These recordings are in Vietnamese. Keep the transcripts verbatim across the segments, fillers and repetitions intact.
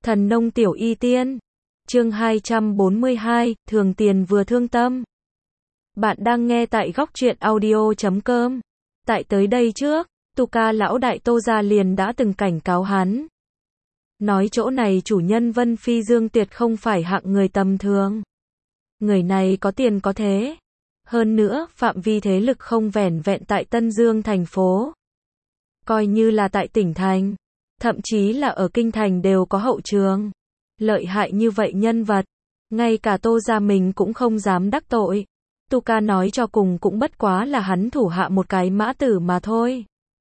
Thần nông tiểu y tiên. Chương hai trăm bốn mươi hai, thường tiền vừa thương tâm. Bạn đang nghe tại góc truyện audio chấm com. Tại tới đây trước, Tuca lão đại Tô gia liền đã từng cảnh cáo hắn. Nói chỗ này chủ nhân Vân Phi Dương tuyệt không phải hạng người tầm thường. Người này có tiền có thế. Hơn nữa, phạm vi thế lực không vẻn vẹn tại Tân Dương thành phố. Coi như là tại tỉnh thành. Thậm chí là ở kinh thành đều có hậu trường. Lợi hại như vậy nhân vật. Ngay cả Tô gia mình cũng không dám đắc tội. Tuca nói cho cùng cũng bất quá là hắn thủ hạ một cái mã tử mà thôi.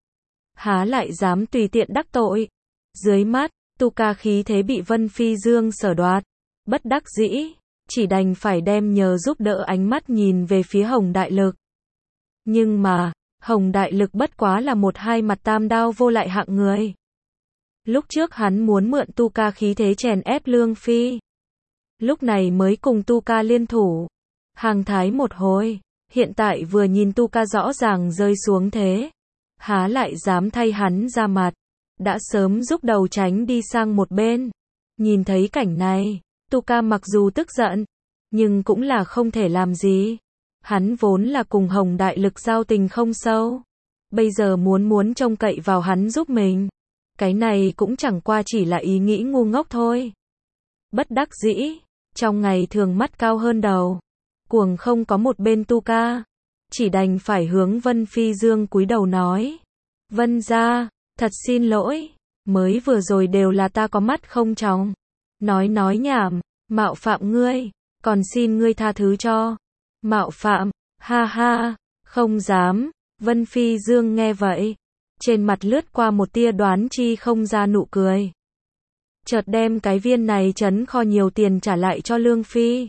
Há lại dám tùy tiện đắc tội. Dưới mắt, Tuca khí thế bị Vân Phi Dương sở đoạt. Bất đắc dĩ, chỉ đành phải đem nhờ giúp đỡ ánh mắt nhìn về phía Hồng Đại Lực. Nhưng mà, Hồng Đại Lực bất quá là một hai mặt tam đao vô lại hạng người. Lúc trước hắn muốn mượn Tuca khí thế chèn ép Lương Phi. Lúc này mới cùng Tuca liên thủ. Hàng thái một hồi, hiện tại vừa nhìn Tuca rõ ràng rơi xuống thế. Há lại dám thay hắn ra mặt. Đã sớm rút đầu tránh đi sang một bên. Nhìn thấy cảnh này, Tuca mặc dù tức giận, nhưng cũng là không thể làm gì. Hắn vốn là cùng Hồng Đại Lực giao tình không sâu. Bây giờ muốn muốn trông cậy vào hắn giúp mình. Cái này cũng chẳng qua chỉ là ý nghĩ ngu ngốc thôi. Bất đắc dĩ, trong ngày thường mắt cao hơn đầu. Cuồng không có một bên Tuca. Chỉ đành phải hướng Vân Phi Dương cúi đầu nói. Vân gia, thật xin lỗi. Mới vừa rồi đều là ta có mắt không tròng. Nói nói nhảm, mạo phạm ngươi. Còn xin ngươi tha thứ cho. Mạo phạm, ha ha, không dám. Vân Phi Dương nghe vậy. Trên mặt lướt qua một tia đoán chi không ra nụ cười. Chợt đem cái viên này trấn kho nhiều tiền trả lại cho Lương Phi.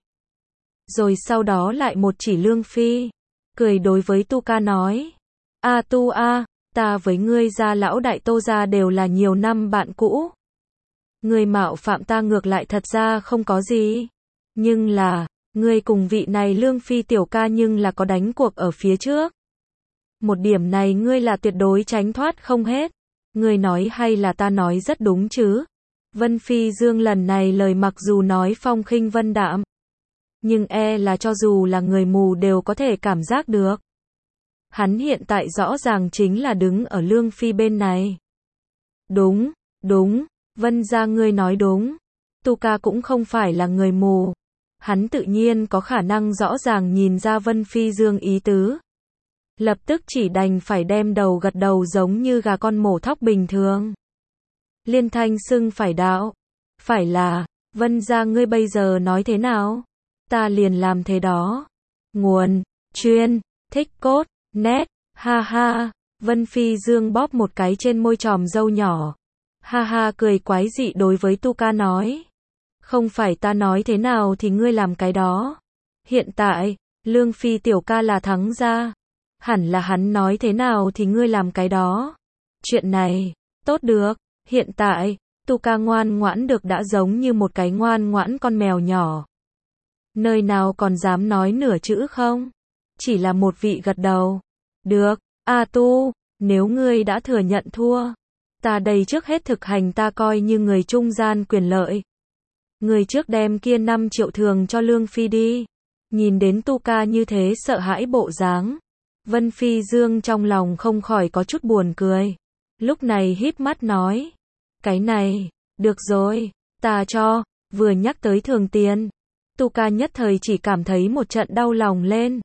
Rồi sau đó lại một chỉ Lương Phi. Cười đối với Tuca nói. A tu a, ta với ngươi gia lão đại Tô gia đều là nhiều năm bạn cũ. Ngươi mạo phạm ta ngược lại thật ra không có gì. Nhưng là, ngươi cùng vị này Lương Phi tiểu ca nhưng là có đánh cuộc ở phía trước. Một điểm này ngươi là tuyệt đối tránh thoát không hết. Ngươi nói hay là ta nói rất đúng chứ? Vân Phi Dương lần này lời mặc dù nói phong khinh vân đạm. Nhưng e là cho dù là người mù đều có thể cảm giác được. Hắn hiện tại rõ ràng chính là đứng ở Lương Phi bên này. Đúng, đúng, Vân gia ngươi nói đúng. Tuca cũng không phải là người mù. Hắn tự nhiên có khả năng rõ ràng nhìn ra Vân Phi Dương ý tứ. Lập tức chỉ đành phải đem đầu gật đầu giống như gà con mổ thóc bình thường. Liên thanh xưng phải đạo. Phải là, Vân gia ngươi bây giờ nói thế nào? Ta liền làm thế đó. Nguồn, chuyên, thích cốt, nét, ha ha. Vân Phi Dương bóp một cái trên môi tròm râu nhỏ. Ha ha cười quái dị đối với Tuca nói. Không phải ta nói thế nào thì ngươi làm cái đó. Hiện tại, Lương Phi tiểu ca là thắng gia. Hẳn là hắn nói thế nào thì ngươi làm cái đó. Chuyện này, tốt được, hiện tại, Tuca ngoan ngoãn được đã giống như một cái ngoan ngoãn con mèo nhỏ. Nơi nào còn dám nói nửa chữ không? Chỉ là một vị gật đầu. Được, A Tu, nếu ngươi đã thừa nhận thua, ta đây trước hết thực hành ta coi như người trung gian quyền lợi. Người trước đem kia năm triệu thường cho Lương Phi đi. Nhìn đến Tuca như thế sợ hãi bộ dáng. Vân Phi Dương trong lòng không khỏi có chút buồn cười. Lúc này híp mắt nói. Cái này, được rồi, ta cho, vừa nhắc tới thường tiền. Tuca nhất thời chỉ cảm thấy một trận đau lòng lên.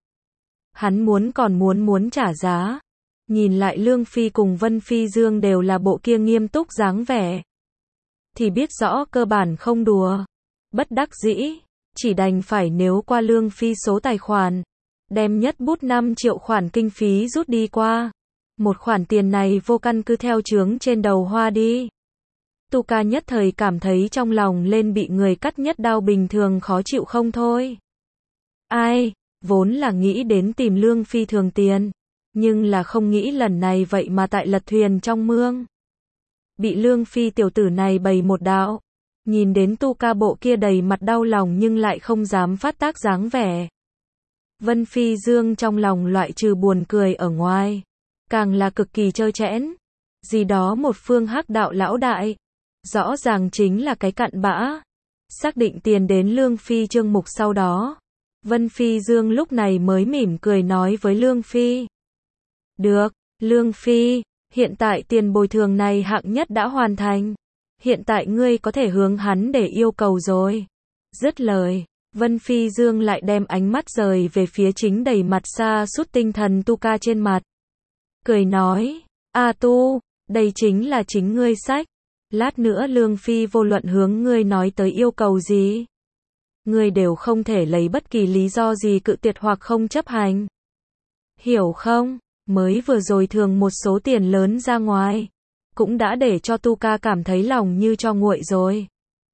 Hắn muốn còn muốn muốn trả giá. Nhìn lại Lương Phi cùng Vân Phi Dương đều là bộ kia nghiêm túc dáng vẻ. Thì biết rõ cơ bản không đùa. Bất đắc dĩ, chỉ đành phải nếu qua Lương Phi số tài khoản. Đem nhất bút năm triệu khoản kinh phí rút đi qua. Một khoản tiền này vô căn cứ theo chướng trên đầu hoa đi. Tuca nhất thời cảm thấy trong lòng lên bị người cắt nhất đao bình thường khó chịu không thôi. Ai, vốn là nghĩ đến tìm Lương Phi thường tiền. Nhưng là không nghĩ lần này vậy mà tại lật thuyền trong mương. Bị Lương Phi tiểu tử này bày một đạo. Nhìn đến Tuca bộ kia đầy mặt đau lòng nhưng lại không dám phát tác dáng vẻ. Vân Phi Dương trong lòng loại trừ buồn cười ở ngoài. Càng là cực kỳ trơ trẽn. Gì đó một phương hắc đạo lão đại. Rõ ràng chính là cái cặn bã. Xác định tiền đến Lương Phi chương mục sau đó. Vân Phi Dương lúc này mới mỉm cười nói với Lương Phi. Được, Lương Phi, hiện tại tiền bồi thường này hạng nhất đã hoàn thành. Hiện tại ngươi có thể hướng hắn để yêu cầu rồi. Dứt lời, Vân Phi Dương lại đem ánh mắt rời về phía chính đầy mặt sa sút tinh thần Tu Ca trên mặt. Cười nói, A Tu, đây chính là chính ngươi sách. Lát nữa Lương Phi vô luận hướng ngươi nói tới yêu cầu gì, ngươi đều không thể lấy bất kỳ lý do gì cự tuyệt hoặc không chấp hành. Hiểu không? Mới vừa rồi thường một số tiền lớn ra ngoài, cũng đã để cho Tu Ca cảm thấy lòng như cho nguội rồi.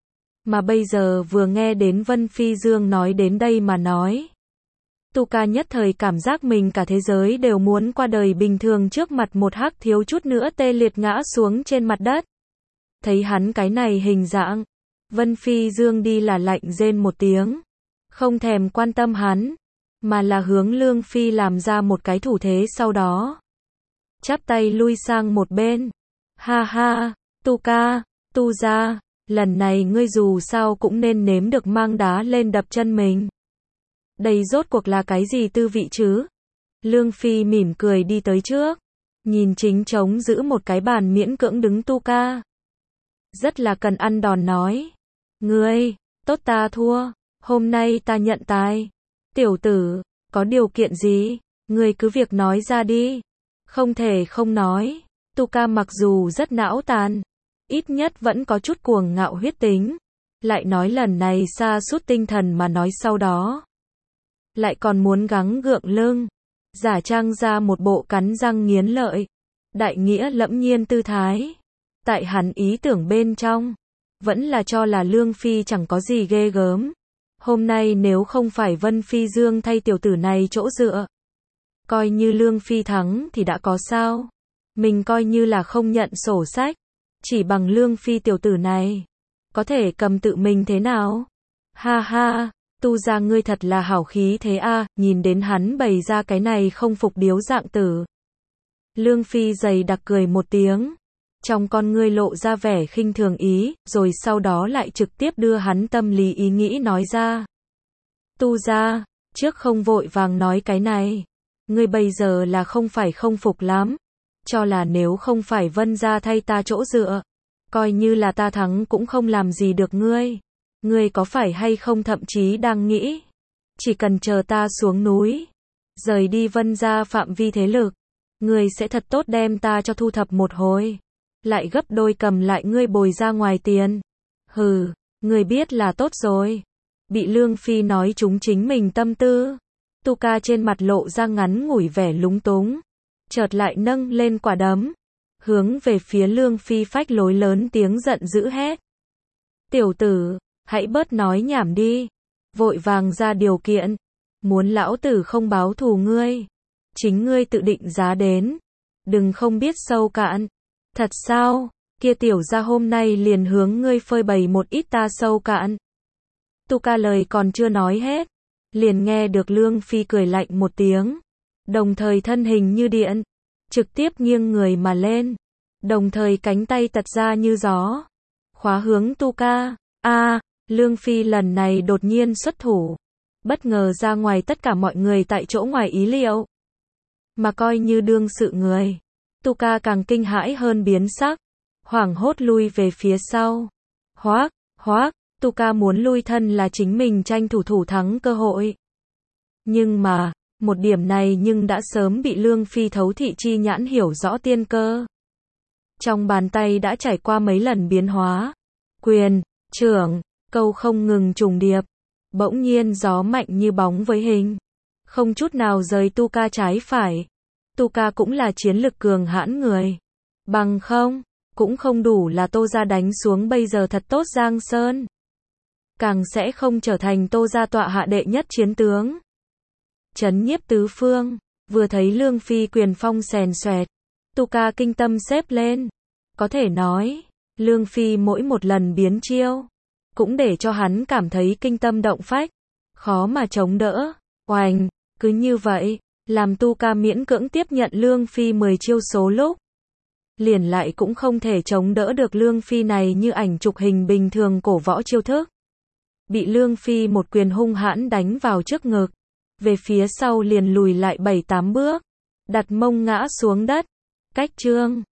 Mà bây giờ vừa nghe đến Vân Phi Dương nói đến đây mà nói. Tu Ca nhất thời cảm giác mình cả thế giới đều muốn qua đời bình thường trước mặt một hắc thiếu chút nữa tê liệt ngã xuống trên mặt đất. Thấy hắn cái này hình dạng, Vân Phi Dương đi là lạnh rên một tiếng. Không thèm quan tâm hắn, mà là hướng Lương Phi làm ra một cái thủ thế sau đó. Chắp tay lui sang một bên. Ha ha, Tu Ca, Tu gia, lần này ngươi dù sao cũng nên nếm được mang đá lên đập chân mình. Đây rốt cuộc là cái gì tư vị chứ? Lương Phi mỉm cười đi tới trước, nhìn chính trống giữ một cái bàn miễn cưỡng đứng Tu Ca. Rất là cần ăn đòn nói. Ngươi, tốt ta thua, hôm nay ta nhận tài. Tiểu tử, có điều kiện gì? Ngươi cứ việc nói ra đi. Không thể không nói. Tu Ca mặc dù rất não tàn, ít nhất vẫn có chút cuồng ngạo huyết tính. Lại nói lần này sa sút tinh thần mà nói sau đó. Lại còn muốn gắng gượng lưng. Giả trang ra một bộ cắn răng nghiến lợi. Đại nghĩa lẫm nhiên tư thái. Tại hắn ý tưởng bên trong, vẫn là cho là Lương Phi chẳng có gì ghê gớm. Hôm nay nếu không phải Vân Phi Dương thay tiểu tử này chỗ dựa, coi như Lương Phi thắng thì đã có sao. Mình coi như là không nhận sổ sách, chỉ bằng Lương Phi tiểu tử này, có thể cầm tự mình thế nào? Ha ha, Tu gia ngươi thật là hảo khí thế a, à, nhìn đến hắn bày ra cái này không phục điếu dạng tử. Lương Phi dày đặc cười một tiếng. Trong con ngươi lộ ra vẻ khinh thường ý, rồi sau đó lại trực tiếp đưa hắn tâm lý ý nghĩ nói ra. Tu gia, trước không vội vàng nói cái này. Ngươi bây giờ là không phải không phục lắm. Cho là nếu không phải Vân gia thay ta chỗ dựa, coi như là ta thắng cũng không làm gì được ngươi. Ngươi có phải hay không thậm chí đang nghĩ, chỉ cần chờ ta xuống núi, rời đi Vân gia phạm vi thế lực, ngươi sẽ thật tốt đem ta cho thu thập một hồi. Lại gấp đôi cầm lại ngươi bồi ra ngoài tiền. Hừ, ngươi biết là tốt rồi. Bị Lương Phi nói trúng chính mình tâm tư. Tu Ca trên mặt lộ ra ngắn ngủi vẻ lúng túng. Chợt lại nâng lên quả đấm. Hướng về phía Lương Phi phách lối lớn tiếng giận dữ hét. Tiểu tử, hãy bớt nói nhảm đi. Vội vàng ra điều kiện. Muốn lão tử không báo thù ngươi, chính ngươi tự định giá đến. Đừng không biết sâu cạn. Thật sao? Kia tiểu gia hôm nay liền hướng ngươi phơi bày một ít ta sâu cạn. Tu Ca lời còn chưa nói hết, liền nghe được Lương Phi cười lạnh một tiếng, đồng thời thân hình như điện, trực tiếp nghiêng người mà lên, đồng thời cánh tay tật ra như gió, khóa hướng Tu Ca. A, Lương Phi lần này đột nhiên xuất thủ, bất ngờ ra ngoài tất cả mọi người tại chỗ ngoài ý liệu. Mà coi như đương sự người, Tu Ca càng kinh hãi hơn biến sắc, hoảng hốt lui về phía sau. Hoác, hoác, Tu Ca muốn lui thân là chính mình tranh thủ thủ thắng cơ hội. Nhưng mà, một điểm này nhưng đã sớm bị Lương Phi thấu thị chi nhãn hiểu rõ tiên cơ. Trong bàn tay đã trải qua mấy lần biến hóa. Quyền, trưởng, câu không ngừng trùng điệp. Bỗng nhiên gió mạnh như bóng với hình. Không chút nào rời Tu Ca trái phải. Tu Ca cũng là chiến lực cường hãn người. Bằng không, cũng không đủ là Tô gia đánh xuống bây giờ thật tốt Giang Sơn. Càng sẽ không trở thành Tô gia tọa hạ đệ nhất chiến tướng. Chấn nhiếp tứ phương, vừa thấy Lương Phi quyền phong xèn xoẹt, Tu Ca kinh tâm xếp lên. Có thể nói, Lương Phi mỗi một lần biến chiêu, cũng để cho hắn cảm thấy kinh tâm động phách, khó mà chống đỡ. Oành, cứ như vậy, làm Tu Ca miễn cưỡng tiếp nhận Lương Phi mười chiêu số lúc. liền lại cũng không thể chống đỡ được Lương Phi này như ảnh chụp hình bình thường cổ võ chiêu thức. Bị Lương Phi một quyền hung hãn đánh vào trước ngực, về phía sau liền lùi lại bảy tám bước, đặt mông ngã xuống đất. Cách Trương